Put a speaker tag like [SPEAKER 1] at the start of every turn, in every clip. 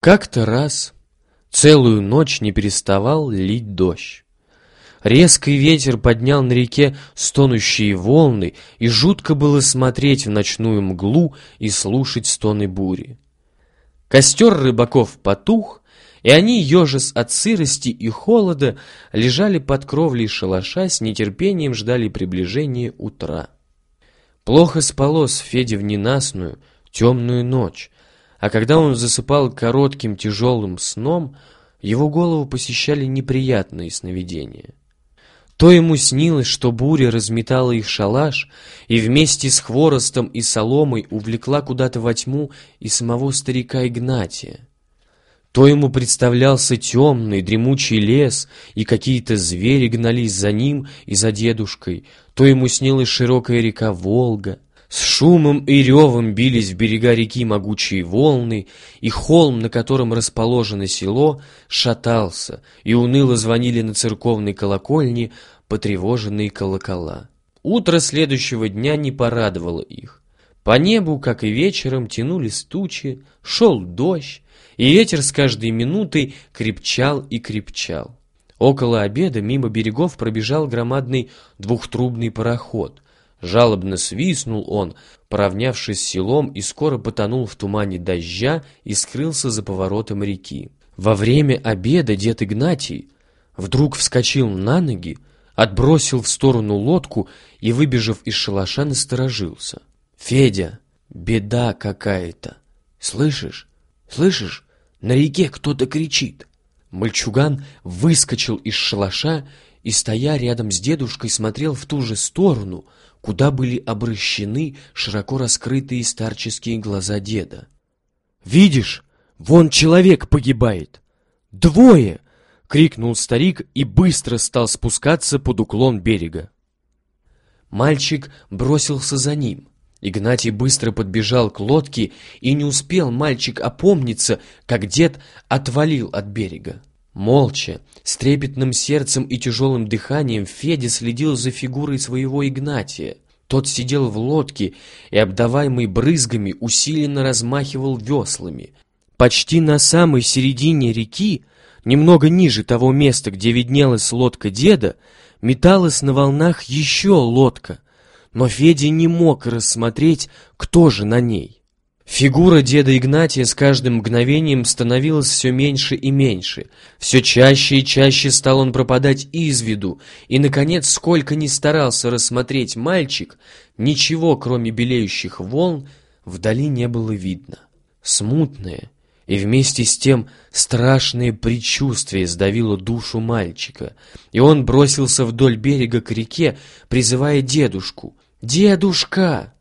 [SPEAKER 1] Как-то раз целую ночь не переставал лить дождь. Резкий ветер поднял на реке стонущие волны, и жутко было смотреть в ночную мглу и слушать стоны бури. Костер рыбаков потух, и они, ежась от сырости и холода, лежали под кровлей шалаша, с нетерпением ждали приближения утра. Плохо спалось Феде в ненастную, темную ночь, а когда он засыпал коротким тяжелым сном, его голову посещали неприятные сновидения. То ему снилось, что буря разметала их шалаш и вместе с хворостом и соломой увлекла куда-то во тьму и самого старика Игнатия. То ему представлялся темный, дремучий лес, и какие-то звери гнались за ним и за дедушкой. То ему снилась широкая река Волга. С шумом и ревом бились в берега реки могучие волны, и холм, на котором расположено село, шатался, и уныло звонили на церковной колокольне потревоженные колокола. Утро следующего дня не порадовало их. По небу, как и вечером, тянулись тучи, шел дождь, и ветер с каждой минутой крепчал и крепчал. Около обеда мимо берегов пробежал громадный двухтрубный пароход. Жалобно свистнул он, поравнявшись с селом, и скоро потонул в тумане дождя и скрылся за поворотом реки. Во время обеда дед Игнатий вдруг вскочил на ноги, отбросил в сторону лодку и, выбежав из шалаша, насторожился. «Федя, беда какая-то! Слышишь? Слышишь? На реке кто-то кричит!» Мальчуган выскочил из шалаша и, стоя рядом с дедушкой, смотрел в ту же сторону, куда были обращены широко раскрытые старческие глаза деда. «Видишь, вон человек погибает! Двое!» — крикнул старик и быстро стал спускаться под уклон берега. Мальчик бросился за ним. Игнатий быстро подбежал к лодке, и не успел мальчик опомниться, как дед отвалил от берега. Молча, с трепетным сердцем и тяжелым дыханием Федя следил за фигурой своего Игнатия. Тот сидел в лодке и, обдаваемый брызгами, усиленно размахивал веслами. Почти на самой середине реки, немного ниже того места, где виднелась лодка деда, металась на волнах еще лодка, но Федя не мог рассмотреть, кто же на ней. Фигура деда Игнатия с каждым мгновением становилась все меньше и меньше. Все чаще и чаще стал он пропадать из виду, и, наконец, сколько ни старался рассмотреть мальчик, ничего, кроме белеющих волн, вдали не было видно. Смутное и вместе с тем страшное предчувствие сдавило душу мальчика, и он бросился вдоль берега к реке, призывая дедушку. «Дедушка!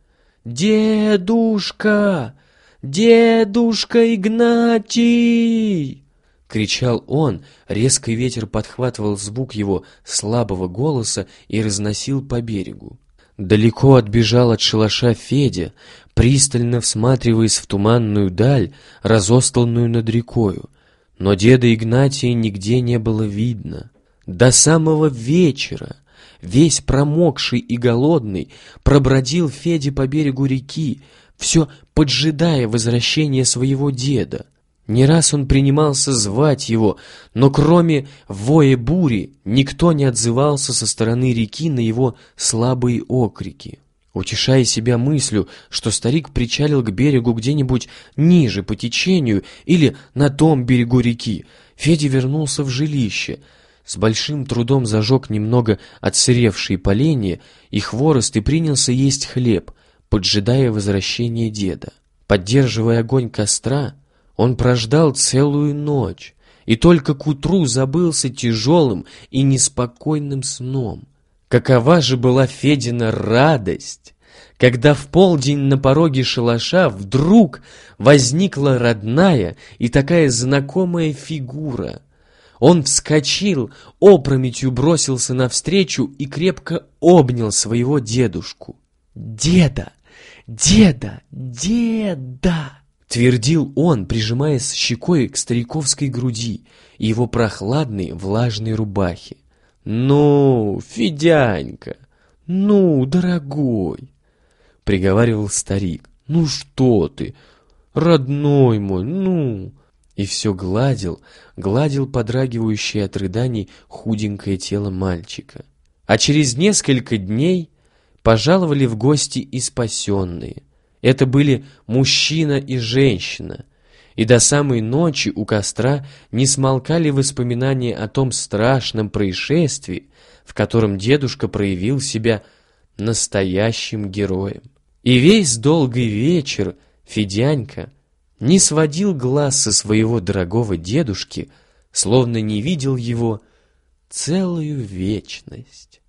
[SPEAKER 1] Дедушка! Дедушка Игнатий!» — кричал он. Резкий ветер подхватывал звук его слабого голоса и разносил по берегу. Далеко отбежал от шалаша Федя, пристально всматриваясь в туманную даль, разостланную над рекою. Но деда Игнатия нигде не было видно. До самого вечера, весь промокший и голодный, пробродил Федя по берегу реки, все поджидая возвращения своего деда. Не раз он принимался звать его, но кроме воя бури никто не отзывался со стороны реки на его слабые окрики. Утешая себя мыслью, что старик причалил к берегу где-нибудь ниже по течению или на том берегу реки, Федя вернулся в жилище. С большим трудом зажег немного отсыревшие поленья и хворост и принялся есть хлеб, поджидая возвращения деда. Поддерживая огонь костра, он прождал целую ночь и только к утру забылся тяжелым и неспокойным сном. Какова же была Федина радость, когда в полдень на пороге шалаша вдруг возникла родная и такая знакомая фигура. Он вскочил, опрометью бросился навстречу и крепко обнял своего дедушку. «Деда! Деда! Деда!» — твердил он, прижимаясь щекой к стариковской груди и его прохладной влажной рубахе. «Ну, Федянька, ну, дорогой!» — приговаривал старик. «Ну что ты, родной мой, ну!» и все гладил, гладил подрагивающее от рыданий худенькое тело мальчика. А через несколько дней пожаловали в гости и спасенные. Это были мужчина и женщина, и до самой ночи у костра не смолкали воспоминания о том страшном происшествии, в котором дедушка проявил себя настоящим героем. И весь долгий вечер Федянька не сводил глаз со своего дорогого дедушки, словно не видел его целую вечность.